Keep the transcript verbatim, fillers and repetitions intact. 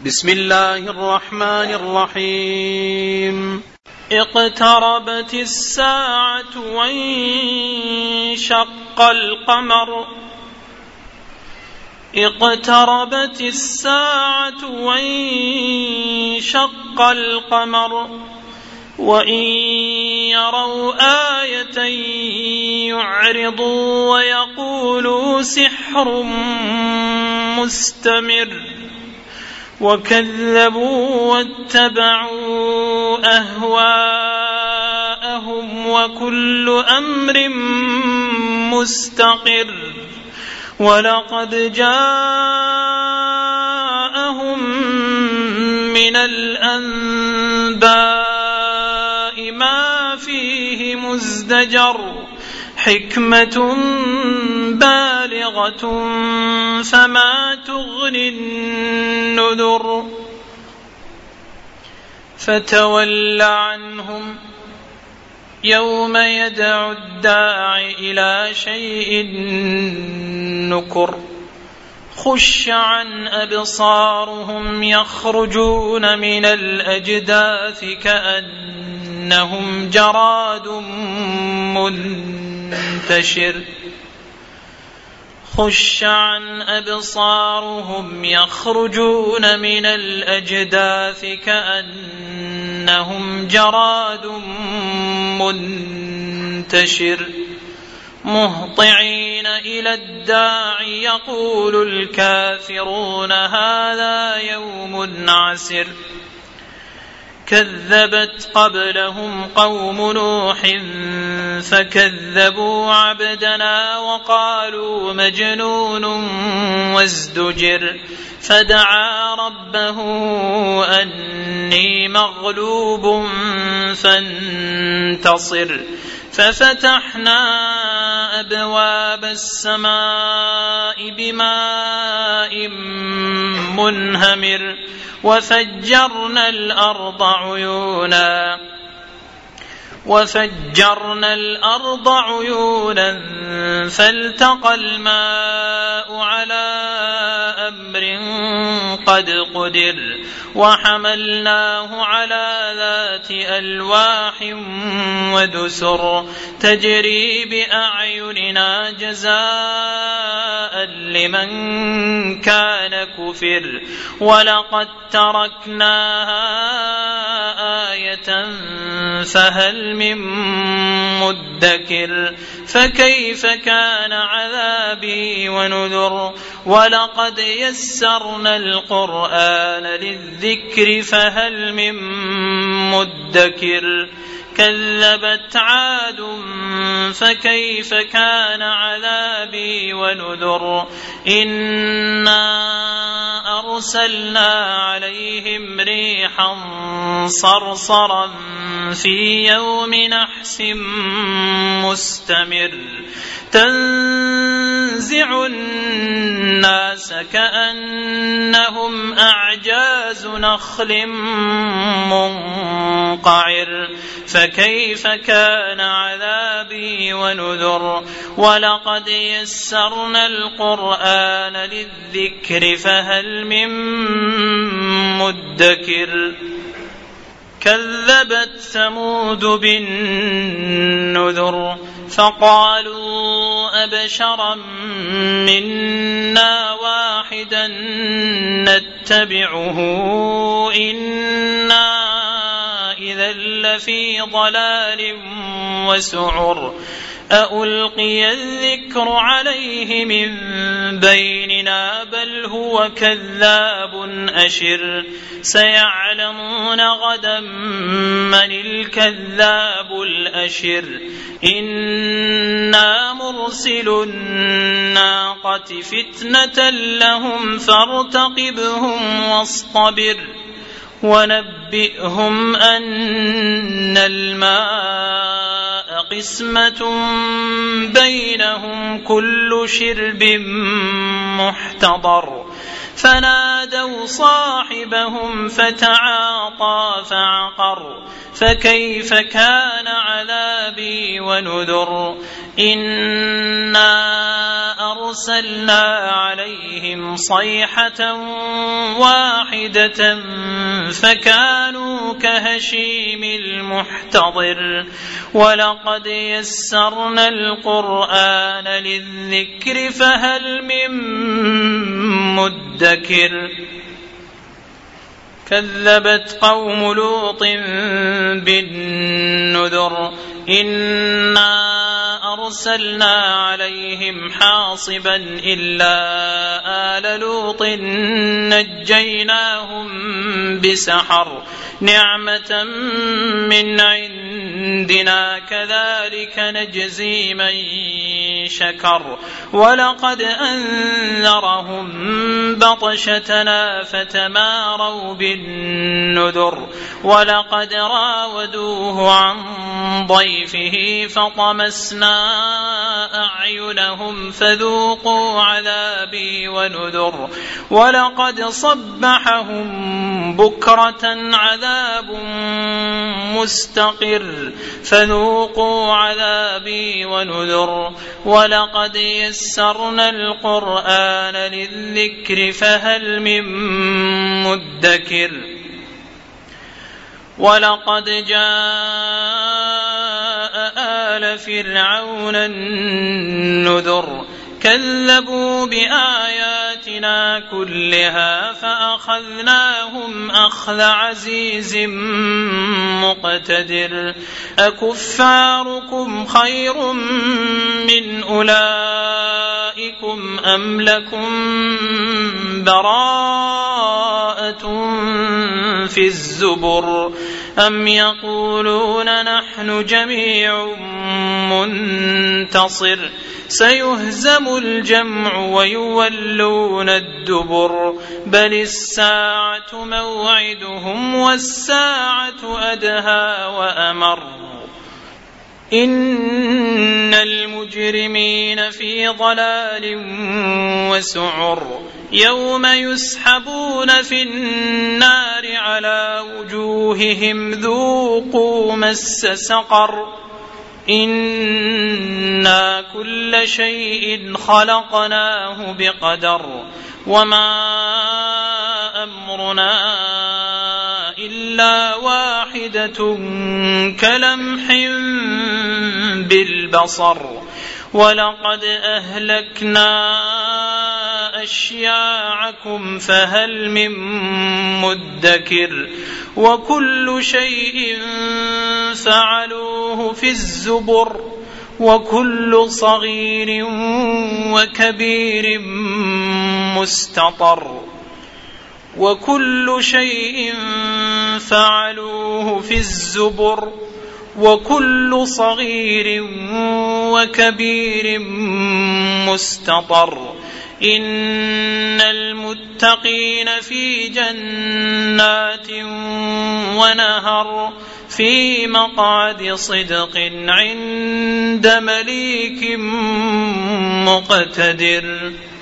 بسم الله الرحمن الرحيم. اقتربت الساعة وانشق القمر اقتربت الساعة وانشق القمر وإن يروا آية يعرضوا ويقولوا سحر مستمر وكذبوا واتبعوا أهواءهم وكل أمر مستقر ولقد جاءهم من الأنباء ما فيه مزدجر حكمة بالغة فما تغني النذر فتول عنهم يوم يدعو الداع إلى شيء نكر خش عن أبصارهم يخرجون من الأجداث كأنهم جراد منتشر خش عن أبصارهم يخرجون من الأجداث كأنهم جراد منتشر مهطعين إلى الداع يقول الكافرون هذا يوم عسر كذبت قبلهم قوم نوح فكذبوا عبدنا وقالوا مجنون وازدجر فدعا ربه أني مغلوب فانتصر ففتحنا أبواب السماء بماء منهمر وفجرنا الأرض عيونا وفجرنا الأرض عيونا فالتقى الماء على أمر قد قدر وحملناه على ذات ألواح ودسر تجري بأعيننا جزاء لمن كان كفر ولقد تركناها آية فهل من مدكر فكيف كان عذابي ونذر ولقد يسرنا القرآن للذكر فهل من مدكر كذبت عاد فكيف كان عذابي ونذر إنا أرسلنا عليهم ريحا صرصرا في يوم نحس مستمر تنزع الناس كأنهم أعجاز نخل منقعر فكيف كان عذابي ونذر ولقد يسرنا القرآن للذكر فهل من مدكر كذبت ثمود بالنذر فقالوا أبشرا منا واحدا نتبعه إنا إذا لفي ضلال وسعر أألقي الذكر عليه من بيننا بل هو كذاب أشر سيعلمون غدا من الكذاب الأشر إنا مرسل الناقة فتنة لهم فارتقبهم واصطبر ونبئهم أن الماء قسمة بينهم كل شرب محتضر فنادوا صاحبهم فتعاطى فعقر فكيف كان عذابي ونذر إنا أرسلنا عليهم صيحة واحدة فكانوا كهشيم المحتضر ولقد يسرنا القرآن للذكر فهل من مدكر كذبت قوم لوط بالنذر إنا أرسلنا عليهم حاصبا إلا آل لوط نجيناهم بسحر نعمة من عندنا كذلك نجزي من شكر ولقد أنذرهم بطشتنا فتماروا بالنذر ولقد راودوه عن ضيفه فطمسنا أعينهم فذوقوا عذابي ونذر ولقد صبحهم بكرة عذاب مستقر فذوقوا عذابي ونذر ولقد يسرنا القرآن للذكر فهل من مدكر ولقد جاء آل فرعون النذر كذبوا بآياتنا كلها فأخذناهم أخذ عزيز مقتدر أكفاركم خير من أولئكم أم لكم براءة في الزبر أم يقولون نحن جميع منتصر سيهزم الجمع ويولون الدبر بل الساعة موعدهم والساعة أدهى وأمر إن المجرمين في ضلال وسعر يوم يسحبون في النار على وجوههم ذوقوا مس سقر إنا كل شيء خلقناه بقدر وما أمرنا إلا واحدة كلمح بالبصر ولقد أهلكنا أشياعكم فهل من مدكر وكل شيء فعلوه في الزبر وكل صغير وكبير مستطر وكل شيء فعلوه في الزبر وكل صغير وكبير مستطر إن المتقين في جنات ونهر في مقعد صدق عند مليك مقتدر.